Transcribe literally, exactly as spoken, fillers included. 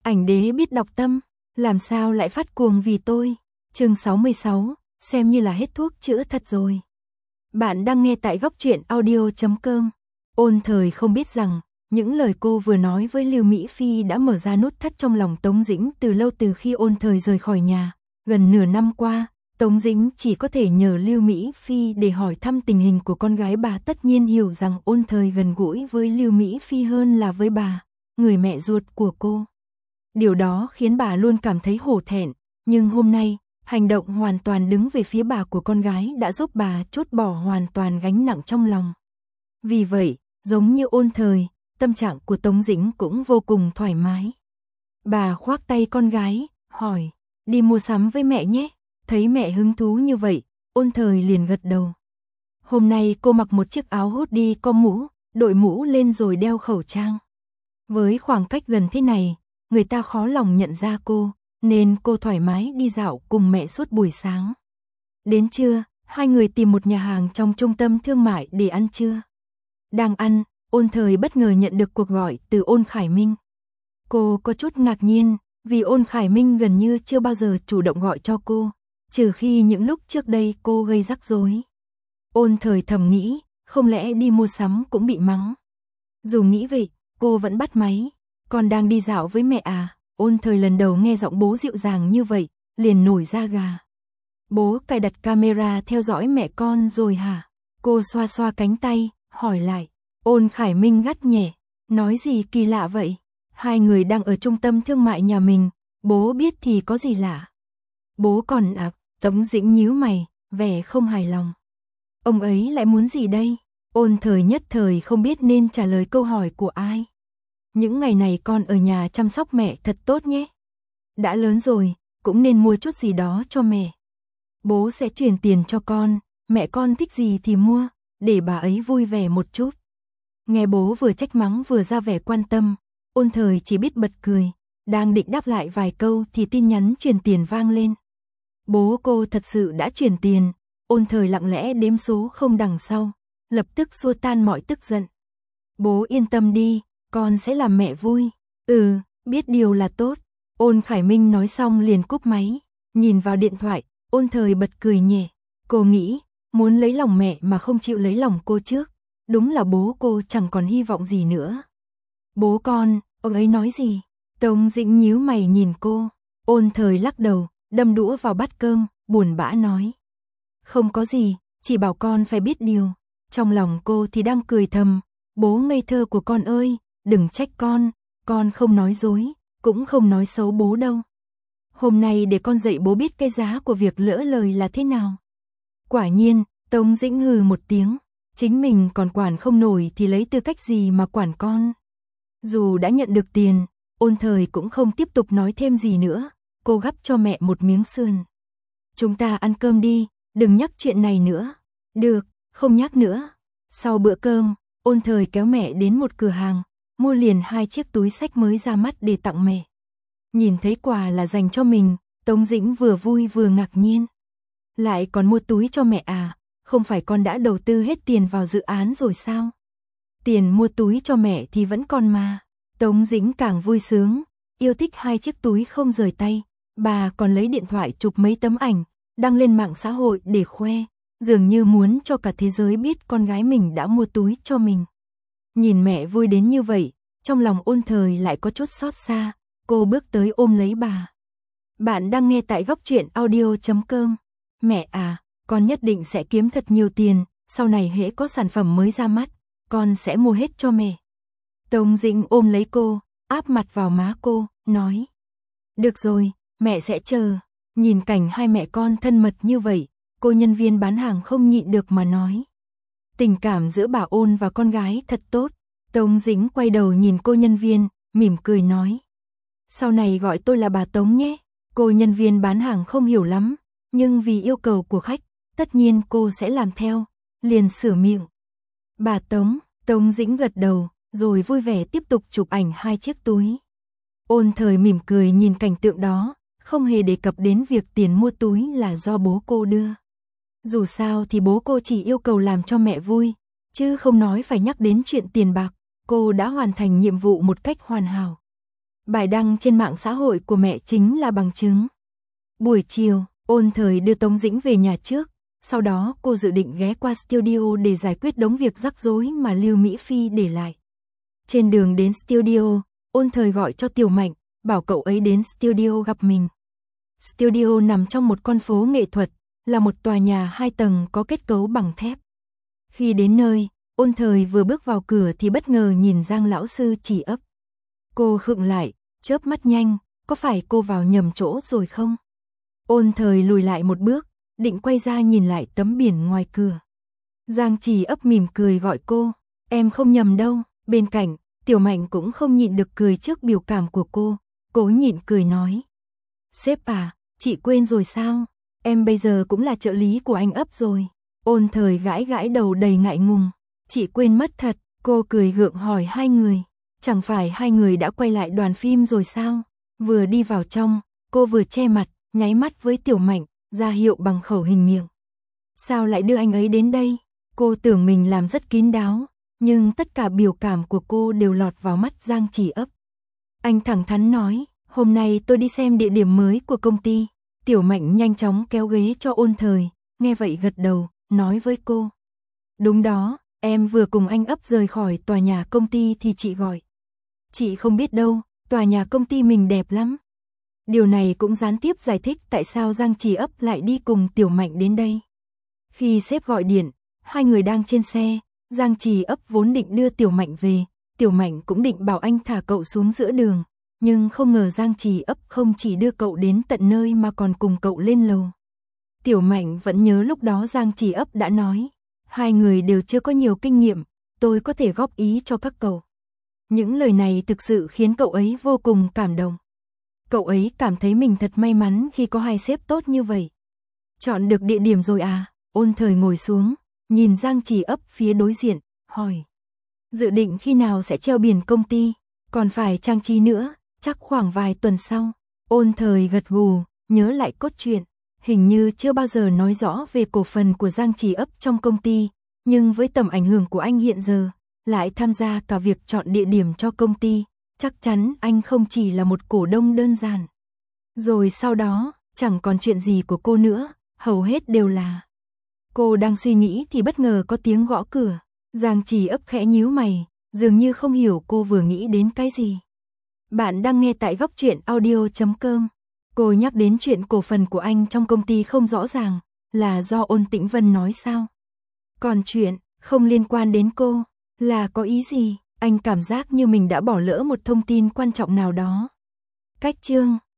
Ảnh đế biết đọc tâm, làm sao lại phát cuồng vì tôi. Chương sáu mươi sáu, xem như là hết thuốc chữa thật rồi. Bạn đang nghe tại góc truyện audio chấm com. Ôn Thời không biết rằng, những lời cô vừa nói với Lưu Mỹ Phi đã mở ra nút thắt trong lòng Tống Dĩnh từ lâu. Từ khi Ôn Thời rời khỏi nhà, gần nửa năm qua, Tống Dĩnh chỉ có thể nhờ Lưu Mỹ Phi để hỏi thăm tình hình của con gái bà. Tất nhiên hiểu rằng Ôn Thời gần gũi với Lưu Mỹ Phi hơn là với bà, người mẹ ruột của cô. Điều đó khiến bà luôn cảm thấy hổ thẹn, nhưng hôm nay, hành động hoàn toàn đứng về phía bà của con gái đã giúp bà trút bỏ hoàn toàn gánh nặng trong lòng. Vì vậy, giống như Ôn Thời, tâm trạng của Tống Dĩnh cũng vô cùng thoải mái. Bà khoác tay con gái, hỏi, đi mua sắm với mẹ nhé. Thấy mẹ hứng thú như vậy, Ôn Thời liền gật đầu. Hôm nay cô mặc một chiếc áo hoodie có mũ, đội mũ lên rồi đeo khẩu trang. Với khoảng cách gần thế này, người ta khó lòng nhận ra cô, nên cô thoải mái đi dạo cùng mẹ suốt buổi sáng. Đến trưa, hai người tìm một nhà hàng trong trung tâm thương mại để ăn trưa. Đang ăn, Ôn Thời bất ngờ nhận được cuộc gọi từ Ôn Khải Minh. Cô có chút ngạc nhiên, vì Ôn Khải Minh gần như chưa bao giờ chủ động gọi cho cô, trừ khi những lúc trước đây cô gây rắc rối. Ôn Thời thầm nghĩ, không lẽ đi mua sắm cũng bị mắng. Dù nghĩ vậy, cô vẫn bắt máy. Con đang đi dạo với mẹ à? Ôn Thời lần đầu nghe giọng bố dịu dàng như vậy, liền nổi da gà. Bố cài đặt camera theo dõi mẹ con rồi hả? Cô xoa xoa cánh tay, hỏi lại. Ôn Khải Minh gắt nhẹ, nói gì kỳ lạ vậy? Hai người đang ở trung tâm thương mại nhà mình, bố biết thì có gì lạ? Bố còn à? Tống Dĩnh nhíu mày, vẻ không hài lòng. Ông ấy lại muốn gì đây? Ôn Thời nhất thời không biết nên trả lời câu hỏi của ai. Những ngày này con ở nhà chăm sóc mẹ thật tốt nhé. Đã lớn rồi, cũng nên mua chút gì đó cho mẹ. Bố sẽ chuyển tiền cho con, mẹ con thích gì thì mua, để bà ấy vui vẻ một chút. Nghe bố vừa trách mắng vừa ra vẻ quan tâm, Ôn Thời chỉ biết bật cười. Đang định đáp lại vài câu thì tin nhắn chuyển tiền vang lên. Bố cô thật sự đã chuyển tiền. Ôn Thời lặng lẽ đếm số không đằng sau, lập tức xua tan mọi tức giận. Bố yên tâm đi, con sẽ làm mẹ vui. Ừ, biết điều là tốt. Ôn Khải Minh nói xong liền cúp máy. Nhìn vào điện thoại, Ôn Thời bật cười nhẹ. Cô nghĩ, muốn lấy lòng mẹ mà không chịu lấy lòng cô trước. Đúng là bố cô chẳng còn hy vọng gì nữa. Bố con, ông ấy nói gì? Tống Dĩnh nhíu mày nhìn cô. Ôn Thời lắc đầu, đâm đũa vào bát cơm, buồn bã nói. Không có gì, chỉ bảo con phải biết điều. Trong lòng cô thì đang cười thầm. Bố ngây thơ của con ơi, đừng trách con, con không nói dối, cũng không nói xấu bố đâu. Hôm nay để con dạy bố biết cái giá của việc lỡ lời là thế nào. Quả nhiên, Tống Dĩnh hừ một tiếng, chính mình còn quản không nổi thì lấy tư cách gì mà quản con. Dù đã nhận được tiền, Ôn Thời cũng không tiếp tục nói thêm gì nữa, cô gắp cho mẹ một miếng sườn. Chúng ta ăn cơm đi, đừng nhắc chuyện này nữa. Được, không nhắc nữa. Sau bữa cơm, Ôn Thời kéo mẹ đến một cửa hàng, mua liền hai chiếc túi xách mới ra mắt để tặng mẹ. Nhìn thấy quà là dành cho mình, Tống Dĩnh vừa vui vừa ngạc nhiên. Lại còn mua túi cho mẹ à? Không phải con đã đầu tư hết tiền vào dự án rồi sao? Tiền mua túi cho mẹ thì vẫn còn mà. Tống Dĩnh càng vui sướng, yêu thích hai chiếc túi không rời tay. Bà còn lấy điện thoại chụp mấy tấm ảnh, đăng lên mạng xã hội để khoe, dường như muốn cho cả thế giới biết con gái mình đã mua túi cho mình. Nhìn mẹ vui đến như vậy, trong lòng Ôn Thời lại có chút xót xa, cô bước tới ôm lấy bà. Bạn đang nghe tại góc truyện audio chấm com. Mẹ à, con nhất định sẽ kiếm thật nhiều tiền, sau này hễ có sản phẩm mới ra mắt, con sẽ mua hết cho mẹ. Tống Dĩnh ôm lấy cô, áp mặt vào má cô, nói. Được rồi, mẹ sẽ chờ. Nhìn cảnh hai mẹ con thân mật như vậy, cô nhân viên bán hàng không nhịn được mà nói. Tình cảm giữa bà Ôn và con gái thật tốt. Tống Dĩnh quay đầu nhìn cô nhân viên, mỉm cười nói. Sau này gọi tôi là bà Tống nhé. Cô nhân viên bán hàng không hiểu lắm, nhưng vì yêu cầu của khách, tất nhiên cô sẽ làm theo, liền sửa miệng. Bà Tống, Tống Dĩnh gật đầu, rồi vui vẻ tiếp tục chụp ảnh hai chiếc túi. Ôn Thời mỉm cười nhìn cảnh tượng đó, không hề đề cập đến việc tiền mua túi là do bố cô đưa. Dù sao thì bố cô chỉ yêu cầu làm cho mẹ vui, chứ không nói phải nhắc đến chuyện tiền bạc, cô đã hoàn thành nhiệm vụ một cách hoàn hảo. Bài đăng trên mạng xã hội của mẹ chính là bằng chứng. Buổi chiều, Ôn Thời đưa Tống Dĩnh về nhà trước, sau đó cô dự định ghé qua studio để giải quyết đống việc rắc rối mà Lưu Mỹ Phi để lại. Trên đường đến studio, Ôn Thời gọi cho Tiểu Mạnh, bảo cậu ấy đến studio gặp mình. Studio nằm trong một con phố nghệ thuật, là một tòa nhà hai tầng có kết cấu bằng thép. Khi đến nơi, Ôn Thời vừa bước vào cửa thì bất ngờ nhìn Giang lão sư chỉ ấp. Cô khựng lại, chớp mắt nhanh, có phải cô vào nhầm chỗ rồi không? Ôn Thời lùi lại một bước, định quay ra nhìn lại tấm biển ngoài cửa. Giang Chỉ ấp mỉm cười gọi cô, em không nhầm đâu. Bên cạnh, Tiểu Mạnh cũng không nhịn được cười trước biểu cảm của cô, cố nhịn cười nói. Sếp à, chị quên rồi sao? Em bây giờ cũng là trợ lý của anh ấp rồi. Ôn Thời gãi gãi đầu đầy ngại ngùng. Chị quên mất thật, cô cười gượng hỏi hai người. Chẳng phải hai người đã quay lại đoàn phim rồi sao? Vừa đi vào trong, cô vừa che mặt, nháy mắt với Tiểu Mạnh, ra hiệu bằng khẩu hình miệng. Sao lại đưa anh ấy đến đây? Cô tưởng mình làm rất kín đáo, nhưng tất cả biểu cảm của cô đều lọt vào mắt Giang Chỉ ấp. Anh thẳng thắn nói, hôm nay tôi đi xem địa điểm mới của công ty. Tiểu Mạnh nhanh chóng kéo ghế cho Ôn Thời, nghe vậy gật đầu, nói với cô. Đúng đó, em vừa cùng anh ấp rời khỏi tòa nhà công ty thì chị gọi. Chị không biết đâu, tòa nhà công ty mình đẹp lắm. Điều này cũng gián tiếp giải thích tại sao Giang Chỉ ấp lại đi cùng Tiểu Mạnh đến đây. Khi sếp gọi điện, hai người đang trên xe, Giang Chỉ ấp vốn định đưa Tiểu Mạnh về, Tiểu Mạnh cũng định bảo anh thả cậu xuống giữa đường, nhưng không ngờ Giang Chỉ ấp không chỉ đưa cậu đến tận nơi mà còn cùng cậu lên lầu. Tiểu Mạnh vẫn nhớ lúc đó Giang Chỉ ấp đã nói, hai người đều chưa có nhiều kinh nghiệm, tôi có thể góp ý cho các cậu. Những lời này thực sự khiến cậu ấy vô cùng cảm động. Cậu ấy cảm thấy mình thật may mắn khi có hai sếp tốt như vậy. Chọn được địa điểm rồi à? Ôn Thời ngồi xuống, nhìn Giang Chỉ ấp phía đối diện, hỏi. Dự định khi nào sẽ treo biển công ty, còn phải trang trí nữa, chắc khoảng vài tuần sau. Ôn Thời gật gù, nhớ lại cốt truyện, hình như chưa bao giờ nói rõ về cổ phần của Giang Chỉ ấp trong công ty, nhưng với tầm ảnh hưởng của anh hiện giờ, lại tham gia cả việc chọn địa điểm cho công ty, chắc chắn anh không chỉ là một cổ đông đơn giản. Rồi sau đó, chẳng còn chuyện gì của cô nữa, hầu hết đều là. Cô đang suy nghĩ thì bất ngờ có tiếng gõ cửa. Giang Chỉ ấp khẽ nhíu mày, dường như không hiểu cô vừa nghĩ đến cái gì. Bạn đang nghe tại góc truyện audio chấm com. Cô nhắc đến chuyện cổ phần của anh trong công ty không rõ ràng, là do Ôn Tĩnh Vân nói sao? Còn chuyện không liên quan đến cô, là có ý gì? Anh cảm giác như mình đã bỏ lỡ một thông tin quan trọng nào đó. Cách chương